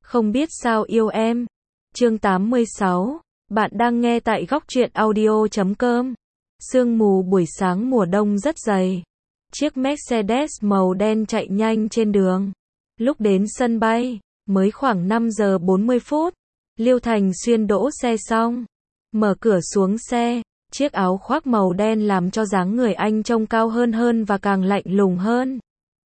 Không biết sao yêu em. Chương 86. Bạn đang nghe tại góc truyện audio.com. Sương mù buổi sáng mùa đông rất dày. Chiếc Mercedes màu đen chạy nhanh trên đường. Lúc đến sân bay, mới khoảng 5 giờ 40 phút. Liêu Thành Xuyên đỗ xe xong, mở cửa xuống xe. Chiếc áo khoác màu đen làm cho dáng người anh trông cao hơn và càng lạnh lùng hơn.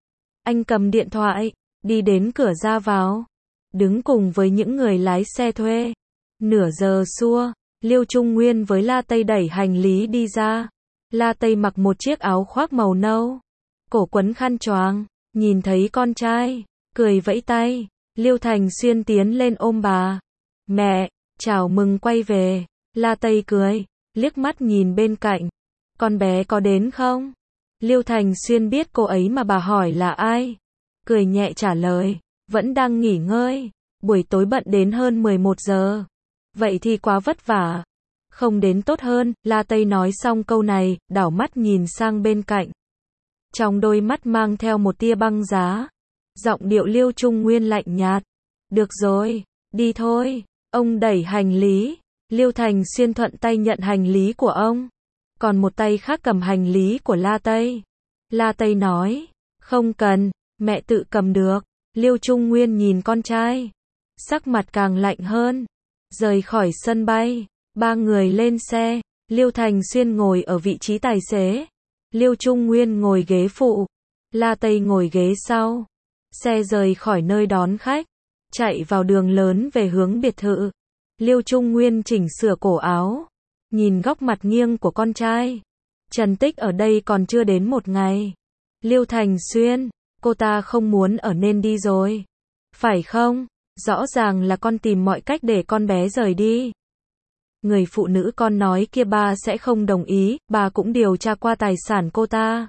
Anh cầm điện thoại, đi đến cửa ra vào, đứng cùng với những người lái xe thuê. Nửa giờ xua, Liêu Trung Nguyên với La Tây đẩy hành lý đi ra. La Tây mặc một chiếc áo khoác màu nâu, cổ quấn khăn choàng, nhìn thấy con trai, cười vẫy tay. Liêu Thành Xuyên tiến lên ôm bà. Mẹ, chào mừng quay về. La Tây cười, liếc mắt nhìn bên cạnh. Con bé có đến không? Liêu Thành Xuyên biết cô ấy mà bà hỏi là ai. Cười nhẹ trả lời, vẫn đang nghỉ ngơi. Buổi tối bận đến hơn 11 giờ. Vậy thì quá vất vả. Không đến tốt hơn. La Tây nói xong câu này, đảo mắt nhìn sang bên cạnh. Trong đôi mắt mang theo một tia băng giá. Giọng điệu Liêu Trung Nguyên lạnh nhạt. Được rồi, đi thôi. Ông đẩy hành lý. Liêu Thành Xuyên thuận tay nhận hành lý của ông. Còn một tay khác cầm hành lý của La Tây. La Tây nói, không cần, mẹ tự cầm được. Liêu Trung Nguyên nhìn con trai, sắc mặt càng lạnh hơn. Rời khỏi sân bay, ba người lên xe. Liêu Thành Xuyên ngồi ở vị trí tài xế. Liêu Trung Nguyên ngồi ghế phụ. La Tây ngồi ghế sau. Xe rời khỏi nơi đón khách, chạy vào đường lớn về hướng biệt thự. Liêu Trung Nguyên chỉnh sửa cổ áo, nhìn góc mặt nghiêng của con trai. Trần Tích ở đây còn chưa đến một ngày. Liêu Thành Xuyên, cô ta không muốn ở nên đi rồi. Phải không? Rõ ràng là con tìm mọi cách để con bé rời đi. Người phụ nữ con nói kia ba sẽ không đồng ý, bà cũng điều tra qua tài sản cô ta.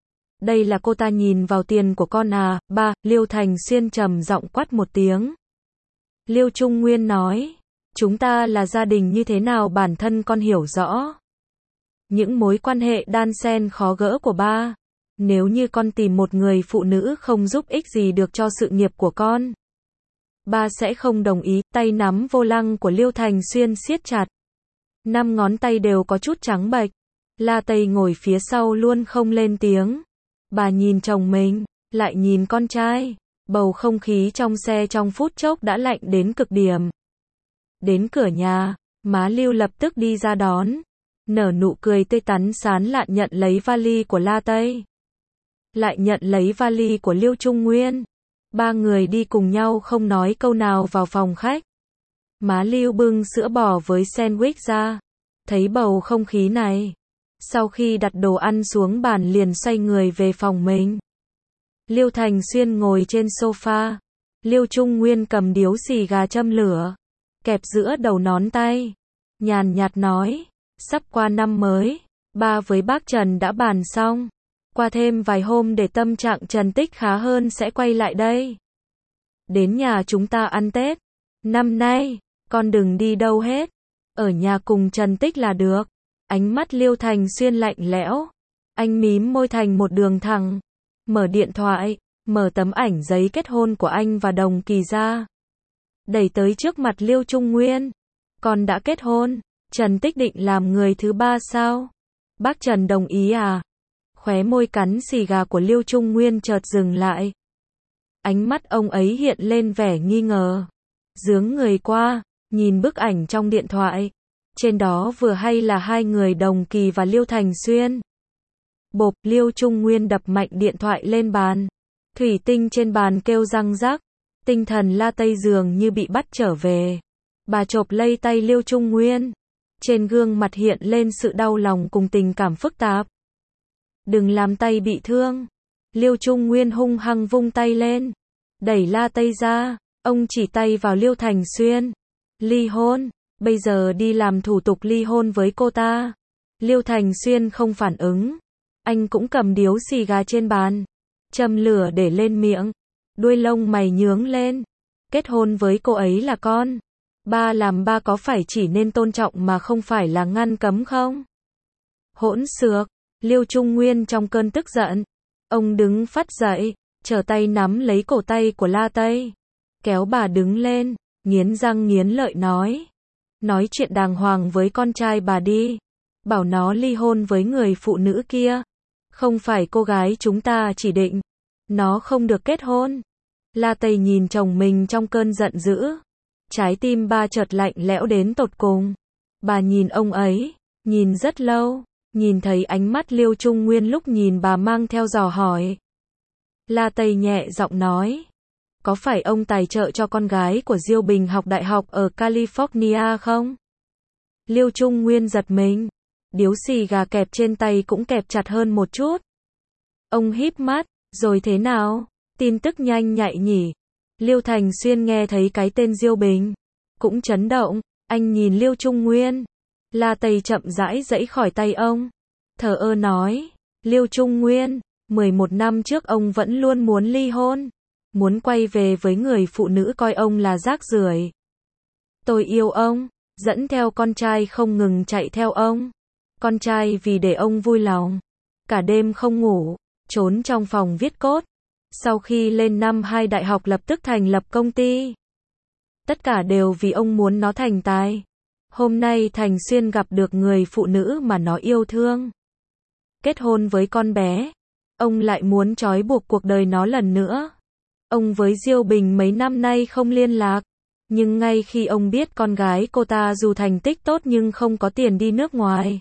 Đây là cô ta nhìn vào tiền của con à, ba. Liêu Thành Xuyên trầm giọng quát một tiếng. Liêu Trung Nguyên nói, chúng ta là gia đình như thế nào bản thân con hiểu rõ. Những mối quan hệ đan xen khó gỡ của ba. Nếu như con tìm một người phụ nữ không giúp ích gì được cho sự nghiệp của con, ba sẽ không đồng ý. Tay nắm vô lăng của Liêu Thành Xuyên siết chặt. 5 ngón tay đều có chút trắng bệch. La Tây ngồi phía sau luôn không lên tiếng. Bà nhìn chồng mình, lại nhìn con trai. Bầu không khí trong xe trong phút chốc đã lạnh đến cực điểm. Đến cửa nhà, má Liêu lập tức đi ra đón. Nở nụ cười tươi tắn sán lạn nhận lấy vali của La Tây. Lại nhận lấy vali của Liêu Trung Nguyên. Ba người đi cùng nhau không nói câu nào vào phòng khách. Má Liêu bưng sữa bò với sandwich ra. Thấy bầu không khí này, sau khi đặt đồ ăn xuống bàn liền xoay người về phòng mình. Liêu Thành Xuyên ngồi trên sofa. Liêu Trung Nguyên cầm điếu xì gà châm lửa, kẹp giữa đầu ngón tay. Nhàn nhạt nói, sắp qua năm mới, ba với bác Trần đã bàn xong. Qua thêm vài hôm để tâm trạng Trần Tích khá hơn sẽ quay lại đây. Đến nhà chúng ta ăn Tết. Năm nay, con đừng đi đâu hết. Ở nhà cùng Trần Tích là được. Ánh mắt Liêu Thành Xuyên lạnh lẽo. Anh mím môi thành một đường thẳng. Mở điện thoại, mở tấm ảnh giấy kết hôn của anh và Đồng Kỳ ra. Đẩy tới trước mặt Liêu Trung Nguyên. Con đã kết hôn, Trần Tích định làm người thứ ba sao? Bác Trần đồng ý à? Khóe môi cắn xì gà của Liêu Trung Nguyên chợt dừng lại. Ánh mắt ông ấy hiện lên vẻ nghi ngờ. Dướng người qua, nhìn bức ảnh trong điện thoại. Trên đó vừa hay là hai người Đồng Kỳ và Liêu Thành Xuyên. Bộp, Liêu Trung Nguyên đập mạnh điện thoại lên bàn. Thủy tinh trên bàn kêu răng rắc. Tinh thần La Tây dường như bị bắt trở về. Bà chộp lấy tay Liêu Trung Nguyên. Trên gương mặt hiện lên sự đau lòng cùng tình cảm phức tạp. Đừng làm tay bị thương. Liêu Trung Nguyên hung hăng vung tay lên, đẩy La Tây ra. Ông chỉ tay vào Liêu Thành Xuyên. Ly hôn, bây giờ đi làm thủ tục ly hôn với cô ta. Liêu Thành Xuyên không phản ứng. Anh cũng cầm điếu xì gà trên bàn, châm lửa để lên miệng. Đuôi lông mày nhướng lên. Kết hôn với cô ấy là con. Ba làm ba có phải chỉ nên tôn trọng mà không phải là ngăn cấm không? Hỗn xược. Liêu Trung Nguyên trong cơn tức giận. Ông đứng phắt dậy, trở tay nắm lấy cổ tay của La Tây. kéo bà đứng lên, nghiến răng nghiến lợi nói. Nói chuyện đàng hoàng với con trai bà đi. Bảo nó ly hôn với người phụ nữ kia. Không phải cô gái chúng ta chỉ định. Nó không được kết hôn. La Tây nhìn chồng mình trong cơn giận dữ. Trái tim bà chợt lạnh lẽo đến tột cùng. Bà nhìn ông ấy, nhìn rất lâu, nhìn thấy ánh mắt Liêu Trung Nguyên lúc nhìn bà mang theo dò hỏi. La Tây nhẹ giọng nói. Có phải ông tài trợ cho con gái của Diêu Bình học đại học ở California không? Liêu Trung Nguyên giật mình. Điếu xì gà kẹp trên tay cũng kẹp chặt hơn một chút. Ông híp mắt, rồi thế nào? Tin tức nhanh nhạy nhỉ? Liêu Thành Xuyên nghe thấy cái tên Diêu Bình, cũng chấn động, anh nhìn Liêu Trung Nguyên. La Tây chậm rãi giãy khỏi tay ông, thờ ơ nói, Liêu Trung Nguyên, 11 năm trước ông vẫn luôn muốn ly hôn, muốn quay về với người phụ nữ coi ông là rác rưởi. Tôi yêu ông, dẫn theo con trai không ngừng chạy theo ông. Con trai vì để ông vui lòng, cả đêm không ngủ, trốn trong phòng viết code. Sau khi lên năm 2 đại học lập tức thành lập công ty. Tất cả đều vì ông muốn nó thành tài. Hôm nay Thành Xuyên gặp được người phụ nữ mà nó yêu thương. Kết hôn với con bé. Ông lại muốn trói buộc cuộc đời nó lần nữa. Ông với Diêu Bình mấy năm nay không liên lạc. Nhưng ngay khi ông biết con gái cô ta dù thành tích tốt nhưng không có tiền đi nước ngoài,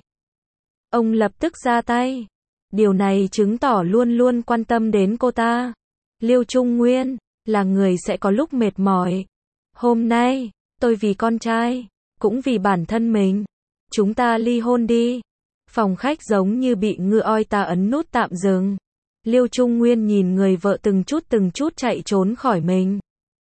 ông lập tức ra tay. Điều này chứng tỏ luôn luôn quan tâm đến cô ta. Liêu Trung Nguyên, là người sẽ có lúc mệt mỏi. Hôm nay, tôi vì con trai, cũng vì bản thân mình. Chúng ta ly hôn đi. Phòng khách giống như bị ngựa oi ta ấn nút tạm dừng. Liêu Trung Nguyên nhìn người vợ từng chút chạy trốn khỏi mình.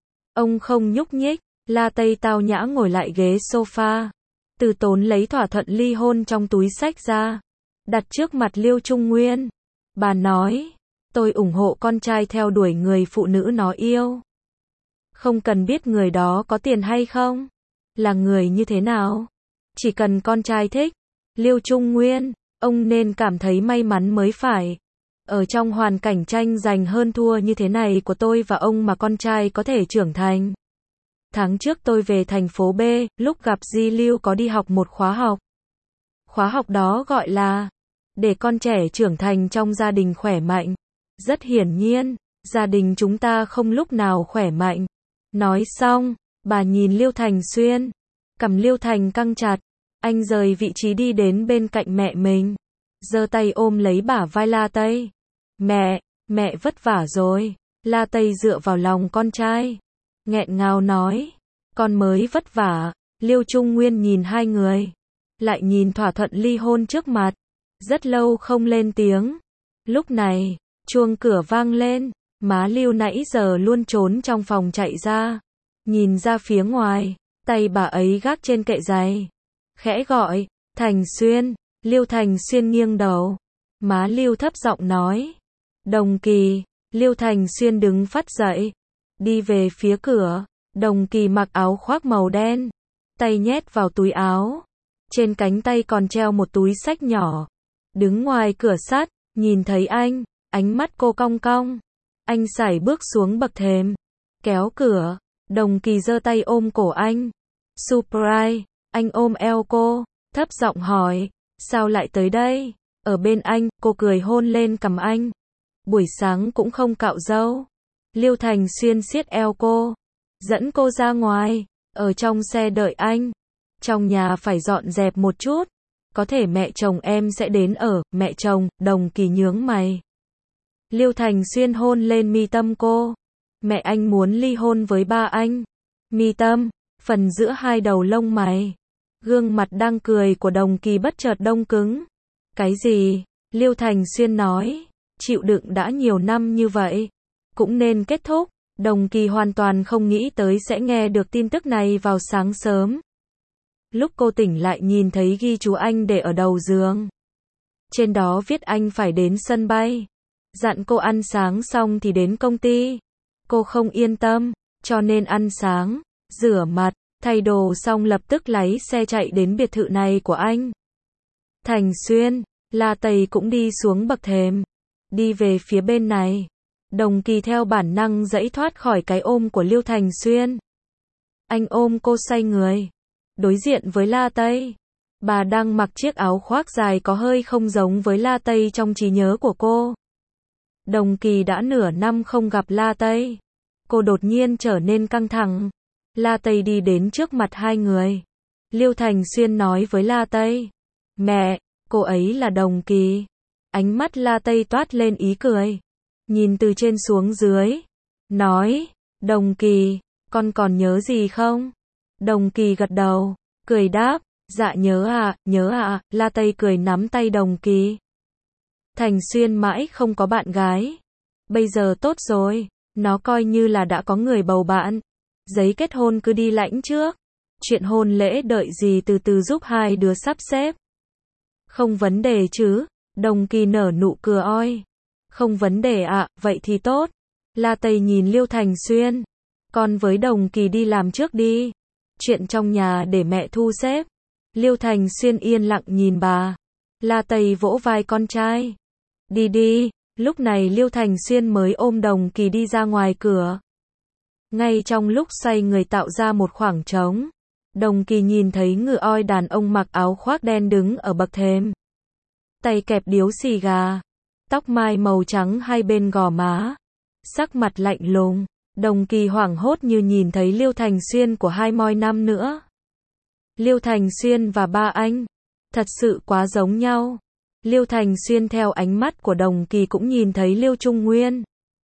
Ông không nhúc nhích. La Tây tao nhã ngồi lại ghế sofa. Từ Tốn lấy thỏa thuận ly hôn trong túi xách ra, đặt trước mặt Liêu Trung Nguyên. Bà nói, tôi ủng hộ con trai theo đuổi người phụ nữ nó yêu. Không cần biết người đó có tiền hay không, là người như thế nào. Chỉ cần con trai thích. Liêu Trung Nguyên, ông nên cảm thấy may mắn mới phải. Ở trong hoàn cảnh tranh giành hơn thua như thế này của tôi và ông mà con trai có thể trưởng thành. Tháng trước tôi về thành phố B, lúc gặp Di Lưu có đi học một khóa học. Khóa học đó gọi là để con trẻ trưởng thành trong gia đình khỏe mạnh. Rất hiển nhiên, gia đình chúng ta không lúc nào khỏe mạnh. Nói xong, bà nhìn Liêu Thành Xuyên. Cằm Liêu Thành căng chặt. Anh rời vị trí đi đến bên cạnh mẹ mình, giơ tay ôm lấy bả vai La Tây. Mẹ vất vả rồi. La Tây dựa vào lòng con trai, nghẹn ngào nói, con mới vất vả. Liêu Trung Nguyên nhìn hai người, lại nhìn thỏa thuận ly hôn trước mặt, rất lâu không lên tiếng. Lúc này, chuông cửa vang lên, má Liêu nãy giờ luôn trốn trong phòng chạy ra, nhìn ra phía ngoài, tay bà ấy gác trên kệ giày, khẽ gọi, Thành Xuyên. Liêu Thành Xuyên nghiêng đầu, má Liêu thấp giọng nói, Đồng Kỳ. Liêu Thành Xuyên đứng phắt dậy, đi về phía cửa. Đồng Kỳ mặc áo khoác màu đen, tay nhét vào túi áo, trên cánh tay còn treo một túi xách nhỏ. Đứng ngoài cửa sắt, nhìn thấy anh, ánh mắt cô cong cong. Anh sải bước xuống bậc thềm, kéo cửa. Đồng Kỳ giơ tay ôm cổ anh. Surprise, anh ôm eo cô, thấp giọng hỏi, sao lại tới đây? Ở bên anh, cô cười hôn lên cằm anh. Buổi sáng cũng không cạo râu. Liêu Thành Xuyên siết eo cô, dẫn cô ra ngoài, ở trong xe đợi anh. Trong nhà phải dọn dẹp một chút, có thể mẹ chồng em sẽ đến ở. Mẹ chồng? Đồng Kỳ nhướng mày. Liêu Thành Xuyên hôn lên mi tâm cô. Mẹ anh muốn ly hôn với ba anh. Mi tâm, phần giữa hai đầu lông mày. Gương mặt đang cười của Đồng Kỳ bất chợt đông cứng. Cái gì? Liêu Thành Xuyên nói, chịu đựng đã nhiều năm như vậy, cũng nên kết thúc. Đồng Kỳ hoàn toàn không nghĩ tới sẽ nghe được tin tức này vào sáng sớm. Lúc cô tỉnh lại nhìn thấy ghi chú anh để ở đầu giường. Trên đó viết anh phải đến sân bay. Dặn cô ăn sáng xong thì đến công ty. Cô không yên tâm, cho nên ăn sáng, rửa mặt, thay đồ xong lập tức lái xe chạy đến biệt thự này của anh. Thành Xuyên, La Tây cũng đi xuống bậc thềm, đi về phía bên này. Đồng Kỳ theo bản năng giãy thoát khỏi cái ôm của Liêu Thành Xuyên. Anh ôm cô xoay người. Đối diện với La Tây. Bà đang mặc chiếc áo khoác dài có hơi không giống với La Tây trong trí nhớ của cô. Đồng Kỳ đã nửa năm không gặp La Tây. Cô đột nhiên trở nên căng thẳng. La Tây đi đến trước mặt hai người. Liêu Thành Xuyên nói với La Tây. Mẹ, cô ấy là Đồng Kỳ. Ánh mắt La Tây toát lên ý cười. Nhìn từ trên xuống dưới. Nói, Đồng Kỳ, con còn nhớ gì không? Đồng Kỳ gật đầu, cười đáp, dạ nhớ ạ, La Tây cười nắm tay Đồng Kỳ. Thành Xuyên mãi không có bạn gái. Bây giờ tốt rồi, nó coi như là đã có người bầu bạn. Giấy kết hôn cứ đi lãnh trước. Chuyện hôn lễ đợi gì từ từ giúp hai đứa sắp xếp. Không vấn đề chứ, Đồng Kỳ nở nụ cười oi. Không vấn đề ạ, vậy thì tốt. La Tây nhìn Liêu Thành Xuyên. Con với Đồng Kỳ đi làm trước đi. Chuyện trong nhà để mẹ thu xếp. Liêu Thành Xuyên yên lặng nhìn bà. La Tây vỗ vai con trai. Đi đi, lúc này Liêu Thành Xuyên mới ôm Đồng Kỳ đi ra ngoài cửa. Ngay trong lúc xoay người tạo ra một khoảng trống, Đồng Kỳ nhìn thấy người oi đàn ông mặc áo khoác đen đứng ở bậc thềm. Tay kẹp điếu xì gà, tóc mai màu trắng hai bên gò má, sắc mặt lạnh lùng. Đồng Kỳ hoảng hốt như nhìn thấy Liêu Thành Xuyên của 20 năm nữa. Liêu Thành Xuyên và ba anh, thật sự quá giống nhau. Liêu Thành Xuyên theo ánh mắt của Đồng Kỳ cũng nhìn thấy Liêu Trung Nguyên.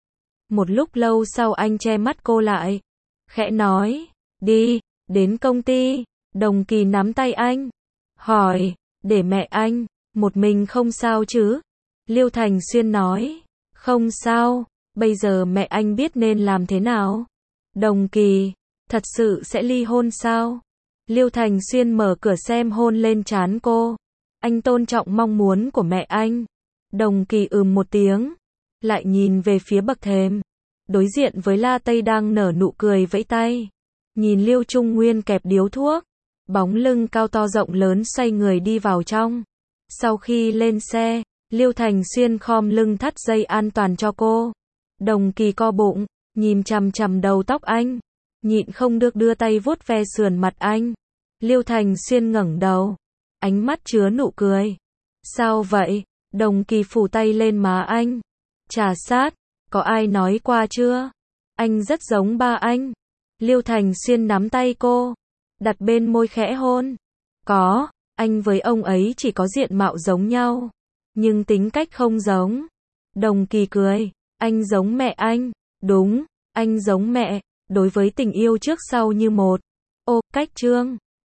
Một lúc lâu sau anh che mắt cô lại, khẽ nói, đi, đến công ty. Đồng Kỳ nắm tay anh, hỏi, để mẹ anh, một mình không sao chứ? Liêu Thành Xuyên nói, không sao, bây giờ mẹ anh biết nên làm thế nào. Đồng Kỳ, thật sự sẽ ly hôn sao? Liêu Thành Xuyên mở cửa xem hôn lên trán cô. Anh tôn trọng mong muốn của mẹ anh. Đồng Kỳ một tiếng, lại nhìn về phía bậc thềm. Đối diện với La Tây đang nở nụ cười vẫy tay. Nhìn Liêu Trung Nguyên kẹp điếu thuốc. Bóng lưng cao to rộng lớn xoay người đi vào trong. Sau khi lên xe, Liêu Thành Xuyên khom lưng thắt dây an toàn cho cô. Đồng Kỳ co bụng, nhìn chằm chằm đầu tóc anh. Nhịn không được đưa tay vuốt ve sườn mặt anh. Liêu Thành Xuyên ngẩng đầu. Ánh mắt chứa nụ cười. Sao vậy? Đồng Kỳ phủ tay lên má anh. Trà sát, có ai nói qua chưa? Anh rất giống ba anh. Liêu Thành Xuyên nắm tay cô, đặt bên môi khẽ hôn. Có, anh với ông ấy chỉ có diện mạo giống nhau, nhưng tính cách không giống. Đồng Kỳ cười, anh giống mẹ anh. Đúng, anh giống mẹ, đối với tình yêu trước sau như một. Ô, cách chương.